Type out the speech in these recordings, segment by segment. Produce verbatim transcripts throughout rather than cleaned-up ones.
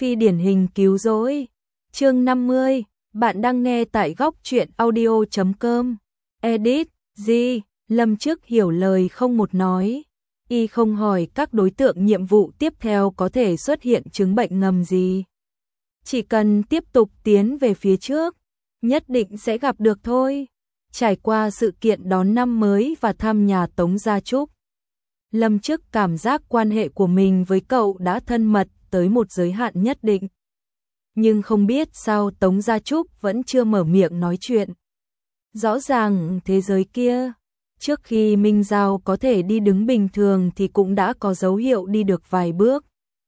Phi điển hình cứu rỗi. Chương năm mươi, bạn đang nghe tại góc truyện audio chấm com. Edit, G, Lâm Chức hiểu lời không một nói. Y không hỏi các đối tượng nhiệm vụ tiếp theo có thể xuất hiện chứng bệnh ngầm gì. Chỉ cần tiếp tục tiến về phía trước, nhất định sẽ gặp được thôi. Trải qua sự kiện đón năm mới và thăm nhà Tống Gia Trúc, Lâm Chức cảm giác quan hệ của mình với cậu đã thân mật tới một giới hạn nhất định. Nhưng không biết sao Tống Gia Trúc vẫn chưa mở miệng nói chuyện. Rõ ràng thế giới kia, trước khi Minh Giao có thể đi đứng bình thường thì cũng đã có dấu hiệu đi được vài bước.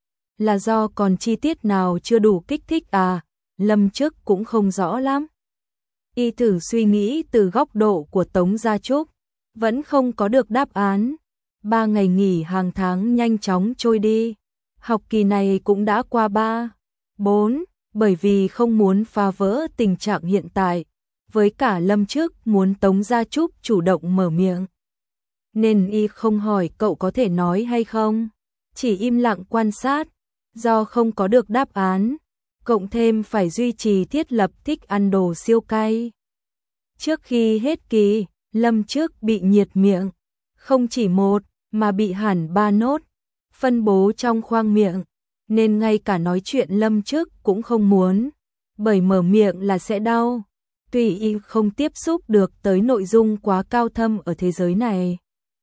Là do còn chi tiết nào chưa đủ kích thích à? Lâm Chức cũng không rõ lắm. Y thử suy nghĩ từ góc độ của Tống Gia Trúc, vẫn không có được đáp án. Ba ngày nghỉ hàng tháng nhanh chóng trôi đi. Học kỳ này cũng đã qua ba, bốn, bởi vì không muốn phá vỡ tình trạng hiện tại. Với cả Lâm Chức muốn Tống Gia Trúc chủ động mở miệng. Nên Y không hỏi cậu có thể nói hay không. Chỉ im lặng quan sát. Do không có được đáp án, cộng thêm phải duy trì thiết lập thích ăn đồ siêu cay. Trước khi hết kỳ, Lâm Chức bị nhiệt miệng. Không chỉ một, mà bị hẳn ba nốt. Phân bố trong khoang miệng. Nên ngay cả nói chuyện Lâm Chức cũng không muốn. Bởi mở miệng là sẽ đau. Tuy Y không tiếp xúc được tới nội dung quá cao thâm ở thế giới này.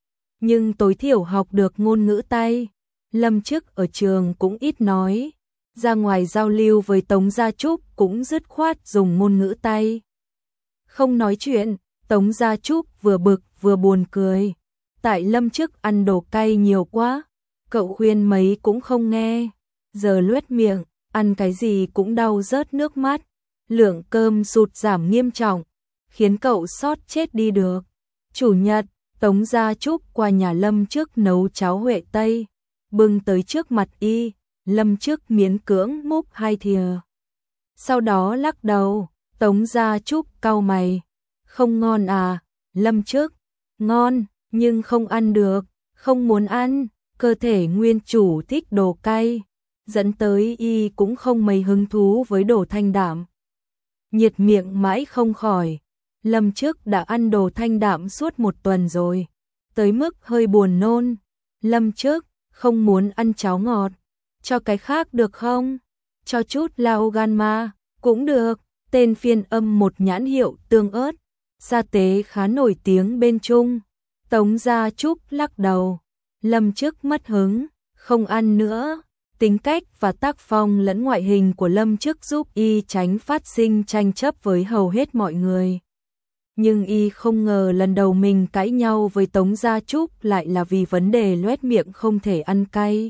Nhưng tối thiểu học được ngôn ngữ tay. Lâm Chức ở trường cũng ít nói. Ra ngoài giao lưu với Tống Gia Trúc cũng dứt khoát dùng ngôn ngữ tay. Không nói chuyện, Tống Gia Trúc vừa bực vừa buồn cười. Tại Lâm Chức ăn đồ cay nhiều quá, cậu khuyên mấy cũng không nghe. Giờ loét miệng, ăn cái gì cũng đau rớt nước mắt. Lượng cơm sụt giảm nghiêm trọng, khiến cậu sót chết đi được. Chủ nhật, Tống Gia Trúc qua nhà Lâm Chức nấu cháo Huệ Tây, bưng tới trước mặt Y. Lâm Chức miễn cưỡng múc hai thìa. Sau đó lắc đầu. Tống Gia Trúc cau mày. Không ngon à? Lâm Chức, ngon, nhưng không ăn được, không muốn ăn. Cơ thể nguyên chủ thích đồ cay, dẫn tới Y cũng không mấy hứng thú với đồ thanh đạm. Nhiệt miệng mãi không khỏi. Lâm Chức đã ăn đồ thanh đạm suốt một tuần rồi, tới mức hơi buồn nôn. Lâm Chức không muốn ăn cháo ngọt. Cho cái khác được không? Cho chút lao gan ma, cũng được. Tên phiên âm một nhãn hiệu tương ớt, sa tế khá nổi tiếng bên Trung. Tống Gia Trúc lắc đầu. Lâm Chức mất hứng, không ăn nữa. Tính cách và tác phong lẫn ngoại hình của Lâm Chức giúp Y tránh phát sinh tranh chấp với hầu hết mọi người. Nhưng Y không ngờ lần đầu mình cãi nhau với Tống Gia Trúc lại là vì vấn đề loét miệng không thể ăn cay.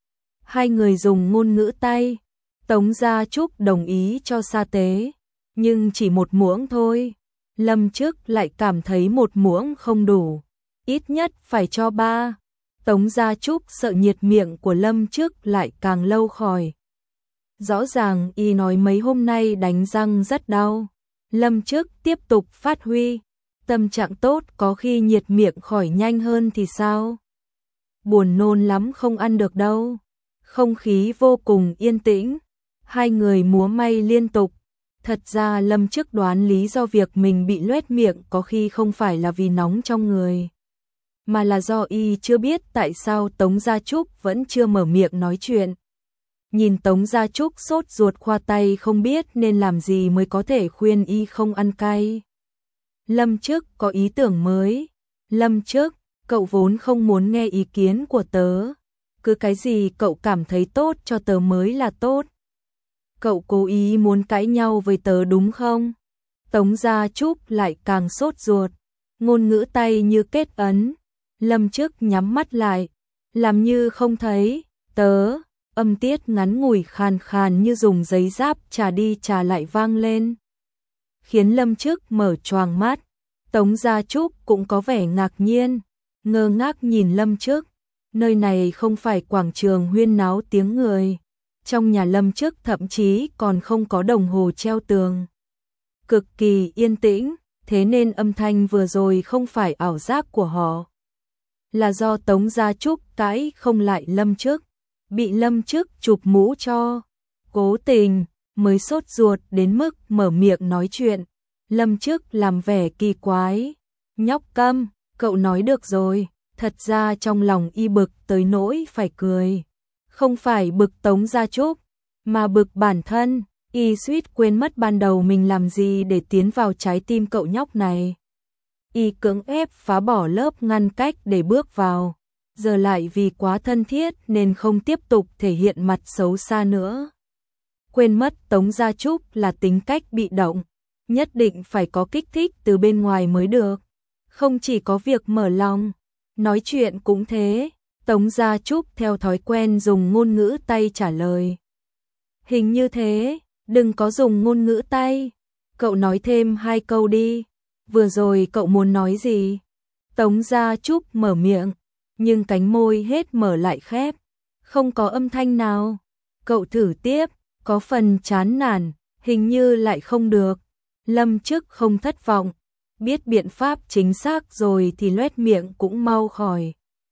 Hai người dùng ngôn ngữ tay. Tống Gia Trúc đồng ý cho sa tế, nhưng chỉ một muỗng thôi. Lâm Chức lại cảm thấy một muỗng không đủ, ít nhất phải cho ba. Tống Gia Trúc sợ nhiệt miệng của Lâm Chức lại càng lâu khỏi. Rõ ràng Y nói mấy hôm nay đánh răng rất đau. Lâm Chức tiếp tục phát huy. Tâm trạng tốt có khi nhiệt miệng khỏi nhanh hơn thì sao? Buồn nôn lắm không ăn được đâu. Không khí vô cùng yên tĩnh. Hai người múa may liên tục. Thật ra Lâm Chức đoán lý do việc mình bị loét miệng có khi không phải là vì nóng trong người, mà là do Y chưa biết tại sao Tống Gia Trúc vẫn chưa mở miệng nói chuyện. Nhìn Tống Gia Trúc sốt ruột khoa tay không biết nên làm gì mới có thể khuyên Y không ăn cay. Lâm Chức có ý tưởng mới. Lâm Chức, cậu vốn không muốn nghe ý kiến của tớ. Cứ cái gì cậu cảm thấy tốt cho tớ mới là tốt. Cậu cố ý muốn cãi nhau với tớ đúng không? Tống Gia Trúc lại càng sốt ruột. Ngôn ngữ tay như kết ấn. Lâm Chức nhắm mắt lại, làm như không thấy. Tớ, âm tiết ngắn ngủi khàn khàn như dùng giấy giáp trà đi trà lại vang lên, khiến Lâm Chức mở choàng mắt. Tống Gia Trúc cũng có vẻ ngạc nhiên, ngơ ngác nhìn Lâm Chức. Nơi này không phải quảng trường huyên náo tiếng người. Trong nhà Lâm Chức thậm chí còn không có đồng hồ treo tường. Cực kỳ yên tĩnh, thế nên âm thanh vừa rồi không phải ảo giác của họ. Là do Tống Gia Trúc cãi không lại Lâm Chức, bị Lâm Chức chụp mũ cho. Cố Tình mới sốt ruột đến mức mở miệng nói chuyện. Lâm Chức làm vẻ kỳ quái. Nhóc câm, cậu nói được rồi. Thật ra trong lòng y bực tới nỗi phải cười. Không phải bực Tống Gia Trúc, mà bực bản thân. Y suýt quên mất ban đầu mình làm gì để tiến vào trái tim cậu nhóc này. Y cưỡng ép phá bỏ lớp ngăn cách để bước vào. Giờ lại vì quá thân thiết nên không tiếp tục thể hiện mặt xấu xa nữa. Quên mất Tống Gia Trúc là tính cách bị động, nhất định phải có kích thích từ bên ngoài mới được. Không chỉ có việc mở lòng, nói chuyện cũng thế. Tống Gia Trúc theo thói quen dùng ngôn ngữ tay trả lời. Hình như thế, đừng có dùng ngôn ngữ tay. Cậu nói thêm hai câu đi. Vừa rồi cậu muốn nói gì? Tống Gia Trúc mở miệng, nhưng cánh môi hết mở lại khép, không có âm thanh nào. Cậu thử tiếp, có phần chán nản, hình như lại không được. Lâm Chức không thất vọng, biết biện pháp chính xác rồi thì loét miệng cũng mau khỏi.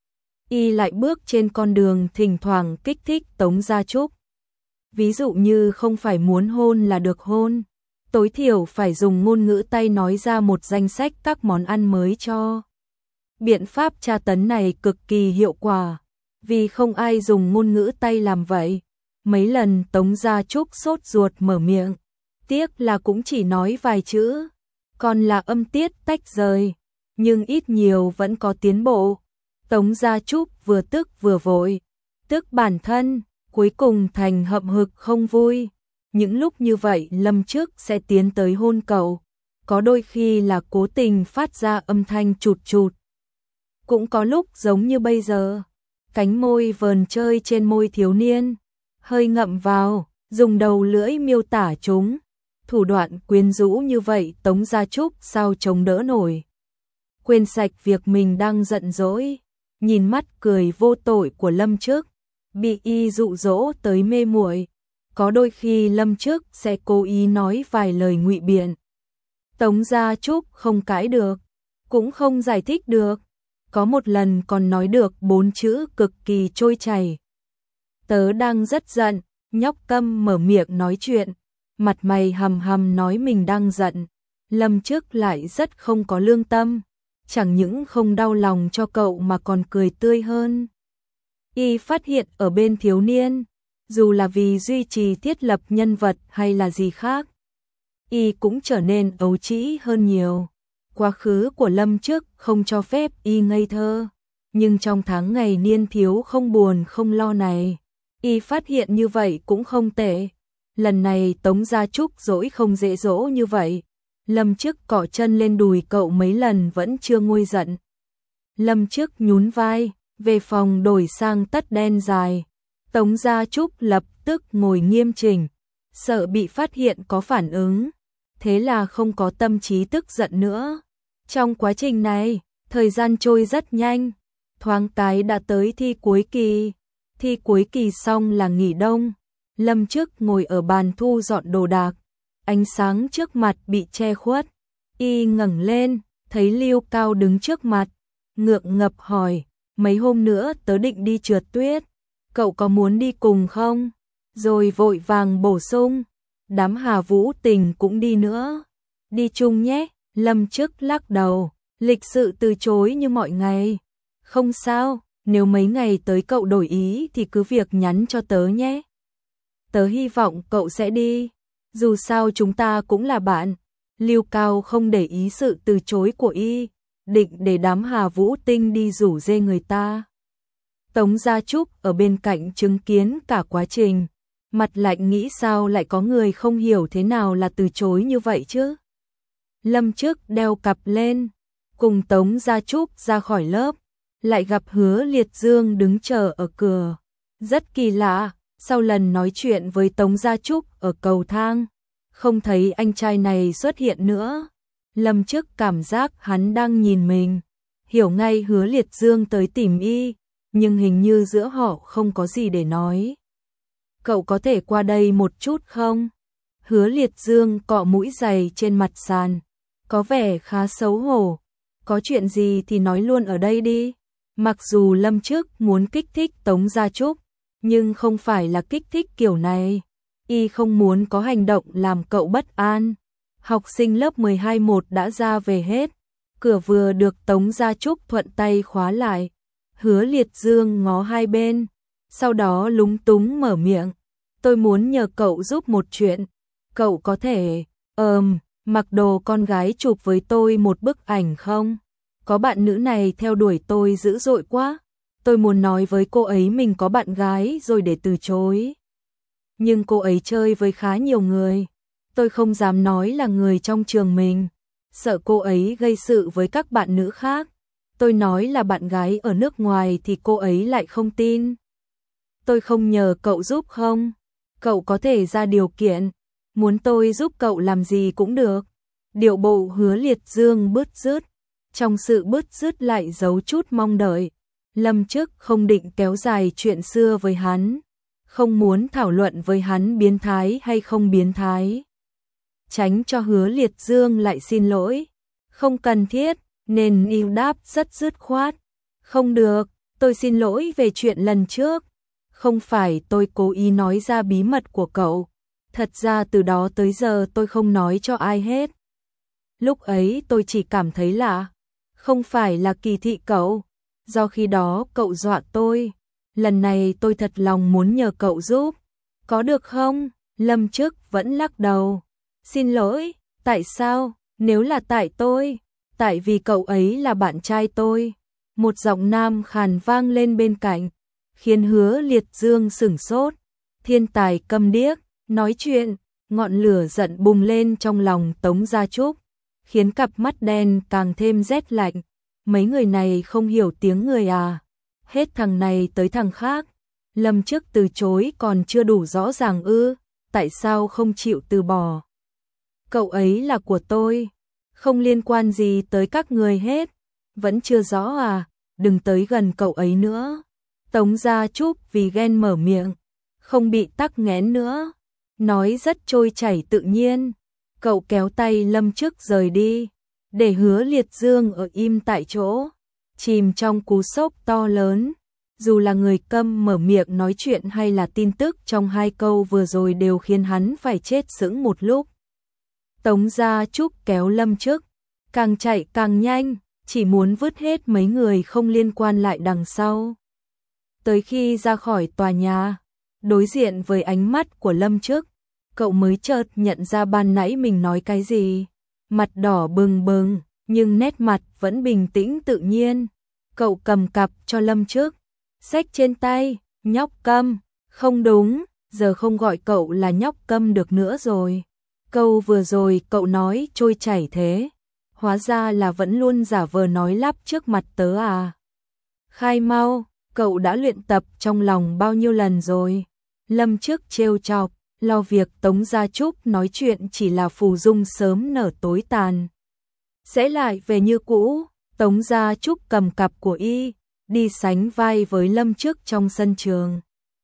Y lại bước trên con đường thỉnh thoảng kích thích Tống Gia Trúc. Ví dụ như không phải muốn hôn là được hôn, tối thiểu phải dùng ngôn ngữ tay nói ra một danh sách các món ăn mới cho. Biện pháp tra tấn này cực kỳ hiệu quả, vì không ai dùng ngôn ngữ tay làm vậy. Mấy lần Tống Gia Trúc sốt ruột mở miệng, tiếc là cũng chỉ nói vài chữ, còn là âm tiết tách rời, nhưng ít nhiều vẫn có tiến bộ. Tống Gia Trúc vừa tức vừa vội, tức bản thân, cuối cùng thành hậm hực không vui. Những lúc như vậy Lâm Chức sẽ tiến tới hôn cậu, có đôi khi là cố tình phát ra âm thanh chụt chụt. Cũng có lúc giống như bây giờ, cánh môi vờn chơi trên môi thiếu niên, hơi ngậm vào, dùng đầu lưỡi miêu tả chúng. Thủ đoạn quyến rũ như vậy Tống Gia Trúc sao chống đỡ nổi. Quên sạch việc mình đang giận dỗi, nhìn mắt cười vô tội của Lâm Chức, bị y dụ dỗ tới mê muội. Có đôi khi Lâm Chức sẽ cố ý nói vài lời ngụy biện. Tống Gia Trúc không cãi được, cũng không giải thích được. Có một lần còn nói được bốn chữ cực kỳ trôi chảy. Tớ đang rất giận. Nhóc câm mở miệng nói chuyện, mặt mày hầm hầm nói mình đang giận. Lâm Chức lại rất không có lương tâm, chẳng những không đau lòng cho cậu mà còn cười tươi hơn. Y phát hiện ở bên thiếu niên, dù là vì duy trì thiết lập nhân vật hay là gì khác, Y cũng trở nên ấu trĩ hơn nhiều. Quá khứ của Lâm Chức không cho phép Y ngây thơ, nhưng trong tháng ngày niên thiếu không buồn không lo này, Y phát hiện như vậy cũng không tệ. Lần này Tống Gia Trúc dỗi không dễ dỗ như vậy. Lâm Chức cọ chân lên đùi cậu mấy lần vẫn chưa nguôi giận. Lâm Chức nhún vai, về phòng đổi sang tất đen dài. Tống Gia Trúc lập tức ngồi nghiêm chỉnh, sợ bị phát hiện có phản ứng, thế là không có tâm trí tức giận nữa. Trong quá trình này, thời gian trôi rất nhanh, thoáng cái đã tới thi cuối kỳ. Thi cuối kỳ xong là nghỉ đông. Lâm Chức ngồi ở bàn thu dọn đồ đạc, ánh sáng trước mặt bị che khuất. Y ngẩng lên, thấy Lưu Cao đứng trước mặt, ngượng ngập hỏi, mấy hôm nữa tớ định đi trượt tuyết, cậu có muốn đi cùng không? Rồi vội vàng bổ sung, đám Hà Vũ Tình cũng đi nữa. Đi chung nhé. Lâm Chức lắc đầu, lịch sự từ chối như mọi ngày. Không sao, nếu mấy ngày tới cậu đổi ý thì cứ việc nhắn cho tớ nhé. Tớ hy vọng cậu sẽ đi, dù sao chúng ta cũng là bạn. Lưu Cao không để ý sự từ chối của Y, định để đám Hà Vũ Tinh đi rủ rê người ta. Tống Gia Trúc ở bên cạnh chứng kiến cả quá trình, mặt lạnh nghĩ sao lại có người không hiểu thế nào là từ chối như vậy chứ. Lâm Chức đeo cặp lên, cùng Tống Gia Trúc ra khỏi lớp, lại gặp Hứa Liệt Dương đứng chờ ở cửa. Rất kỳ lạ, sau lần nói chuyện với Tống Gia Trúc ở cầu thang, không thấy anh trai này xuất hiện nữa. Lâm Chức cảm giác hắn đang nhìn mình, hiểu ngay Hứa Liệt Dương tới tìm Y, nhưng hình như giữa họ không có gì để nói. Cậu có thể qua đây một chút không? Hứa Liệt Dương cọ mũi giày trên mặt sàn, có vẻ khá xấu hổ. Có chuyện gì thì nói luôn ở đây đi. Mặc dù Lâm Chức muốn kích thích Tống Gia Trúc, nhưng không phải là kích thích kiểu này. y không muốn có hành động làm cậu bất an. Học sinh lớp mười hai một đã ra về hết, cửa vừa được Tống Gia Trúc thuận tay khóa lại. Hứa Liệt Dương ngó hai bên, sau đó lúng túng mở miệng, tôi muốn nhờ cậu giúp một chuyện, cậu có thể, ờm, mặc đồ con gái chụp với tôi một bức ảnh không? Có bạn nữ này theo đuổi tôi dữ dội quá, tôi muốn nói với cô ấy mình có bạn gái rồi để từ chối. Nhưng cô ấy chơi với khá nhiều người, tôi không dám nói là người trong trường mình, sợ cô ấy gây sự với các bạn nữ khác. Tôi nói là bạn gái ở nước ngoài thì cô ấy lại không tin. Tôi không nhờ cậu giúp không? Cậu có thể ra điều kiện, muốn tôi giúp cậu làm gì cũng được. Điệu bộ Hứa Liệt Dương bứt rứt, trong sự bứt rứt lại giấu chút mong đợi. Lâm Chức không định kéo dài chuyện xưa với hắn, không muốn thảo luận với hắn biến thái hay không biến thái. Tránh cho Hứa Liệt Dương lại xin lỗi, không cần thiết, nên yêu đáp rất dứt khoát. Không được, tôi xin lỗi về chuyện lần trước. Không phải tôi cố ý nói ra bí mật của cậu. Thật ra từ đó tới giờ tôi không nói cho ai hết. Lúc ấy tôi chỉ cảm thấy lạ. Không phải là kỳ thị cậu. Do khi đó cậu dọa tôi. Lần này tôi thật lòng muốn nhờ cậu giúp. Có được không? Lâm Chức vẫn lắc đầu. Xin lỗi, tại sao? Nếu là tại tôi, tại vì cậu ấy là bạn trai tôi. Một giọng nam khàn vang lên bên cạnh, khiến Hứa Liệt Dương sửng sốt. Thiên tài câm điếc, nói chuyện, ngọn lửa giận bùng lên trong lòng Tống Gia Trúc, khiến cặp mắt đen càng thêm rét lạnh. Mấy người này không hiểu tiếng người à? Hết thằng này tới thằng khác. Lâm Chức từ chối còn chưa đủ rõ ràng ư? Tại sao không chịu từ bỏ? Cậu ấy là của tôi, không liên quan gì tới các người hết. Vẫn chưa rõ à? Đừng tới gần cậu ấy nữa. Tống Gia Trúc vì ghen mở miệng, không bị tắc nghẽn nữa, nói rất trôi chảy tự nhiên. Cậu kéo tay Lâm Chức rời đi, để Hứa Liệt Dương ở im tại chỗ, chìm trong cú sốc to lớn. Dù là người câm mở miệng nói chuyện hay là tin tức trong hai câu vừa rồi đều khiến hắn phải chết sững một lúc. Tống Gia Trúc kéo Lâm Chức, càng chạy càng nhanh, chỉ muốn vứt hết mấy người không liên quan lại đằng sau. Tới khi ra khỏi tòa nhà, đối diện với ánh mắt của Lâm Chức, cậu mới chợt nhận ra ban nãy mình nói cái gì. Mặt đỏ bừng bừng, nhưng nét mặt vẫn bình tĩnh tự nhiên. Cậu cầm cặp cho Lâm Chức, xách trên tay, nhóc câm. Không đúng, giờ không gọi cậu là nhóc câm được nữa rồi. Câu vừa rồi cậu nói trôi chảy thế, hóa ra là vẫn luôn giả vờ nói lắp trước mặt tớ à. Khai mau, cậu đã luyện tập trong lòng bao nhiêu lần rồi? Lâm Chức trêu chọc, lo việc Tống Gia Trúc nói chuyện chỉ là phù dung sớm nở tối tàn. Sẽ lại về như cũ. Tống Gia Trúc cầm cặp của y, đi sánh vai với Lâm Chức trong sân trường.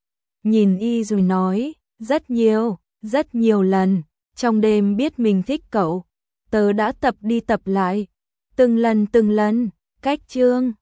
Nhìn y rồi nói, rất nhiều, rất nhiều lần, trong đêm biết mình thích cậu, tớ đã tập đi tập lại, từng lần từng lần, cách chương.